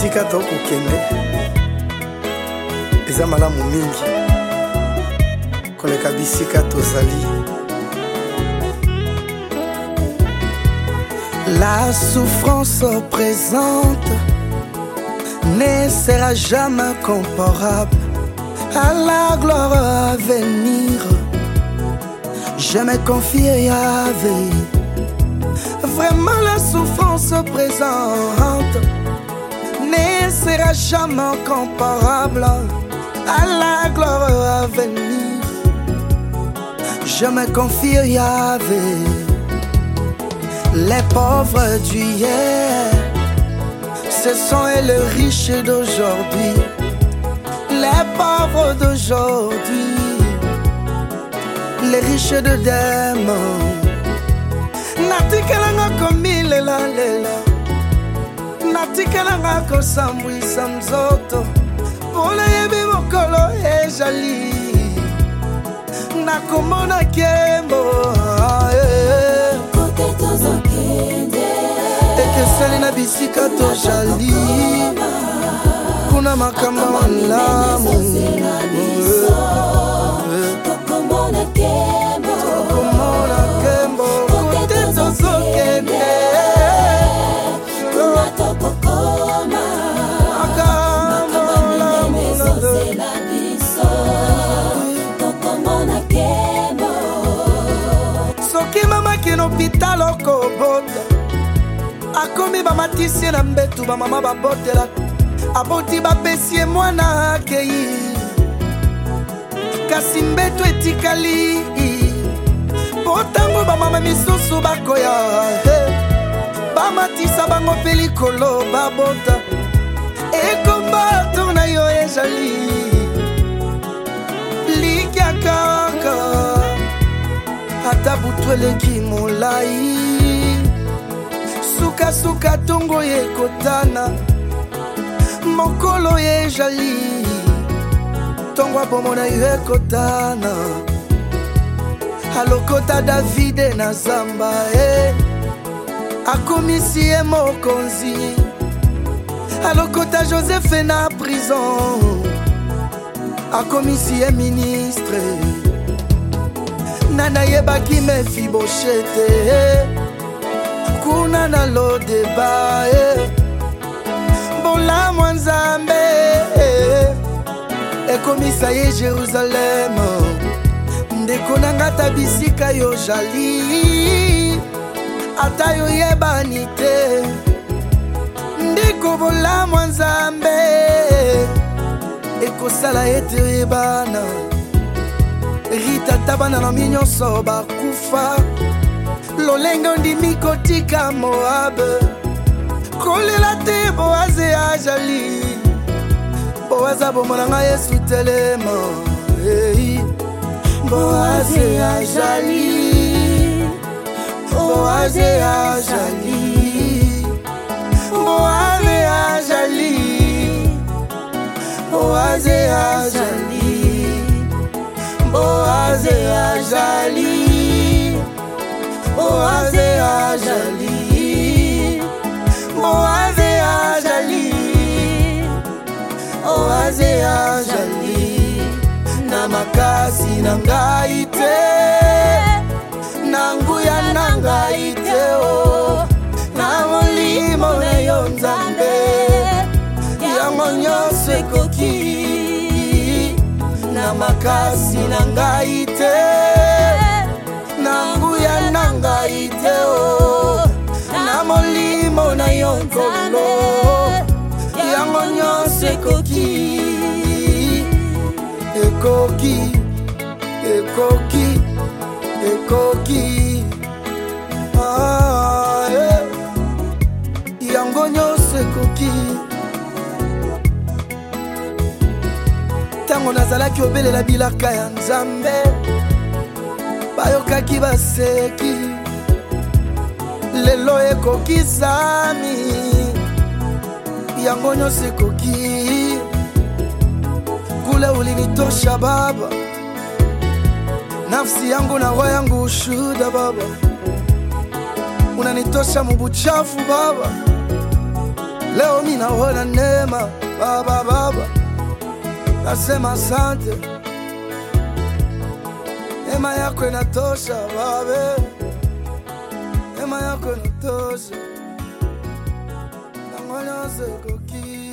Esika toko kende eza malamu mingi koleka bisika tozali. La souffrance présente ne sera jamais comparable à la gloire à venir. Je me confie à Yahvé. Vraiment la souffrance présente ne sera jamais comparable à la gloire à venir. Je me confie à Yahvé. Les pauvres d'hier, ce sont les riches d'aujourd'hui. Les pauvres d'aujourd'hui, les riches de demain. Natikalanga komilela lela, natikalanga kosambwisa mzoto. Pona yebi mokolo ejali, nakomona kembo. Ekeseli na bisika tojali, kuna makamba malamu. Tokomona kembo, kote tozokende. Kuna tokokoma, makamba mezozela biso. Tokomona kembo. Soki mama kino pitalo kobota, akomi bamatisi na mbetu bamama babotela. Aboti bapesi mwana akei, kasi mbetu etikali. Potango bamama misusu bakoya, bamatisa bango pe likolo babota. Ekomba tona yo ejali, likia kaka ata butu eleki molai. Suka suka tongo yekotana, mokolo ejali, tongo abomona yekotana. Alokota Davide na zamba, akomisi ye mokonzi. Alokota Joseph na prison, akomisi ye ministre. Nana yebaki Mefiboshete, kuna na lo deba. Bola mwanzambe, ekomisa ye Jerusalem. Ndeko nanga tabisika yo jali, ata yo yebani te. Ndeko bola mwanzambe, ekosala ete yebana. Rita tabana na minyonso bakufa, lolengo ndimi kotika Moab. Kolela te Boaze ajali, Boaza bomonanga Yesu telema. Boaze ajali, Boaze ajali, Boaze ajali, Boaze ajali, Boaze ajali, Boaze ajali, Boaze ajali, Boaze ajali. Na makasi na ngai te, na nguya na ngai te, na molimo na yo Nzambe, yango nyonso ekoki. Na makasi na ngai te, na nguya na ngai te, na molimo na yo Nkolo, yango nyonso ekoki. Ekoki, ekoki, ekoki. Yango nyonso ekoki. Tango nazalaki obelela bilaka ya Nzambe, bayokaki baseki. Lelo ekoki sami, yango nyonso ekoki. Kule ulinitosha Baba, nafsi yangu na roho yangu ushuhuda Baba. Unanitosha mubuchafu Baba, Leo mimi naona neema baba, nasema asante. Neema yako inatosha baba, neema yako inatosha. Nangona sikoki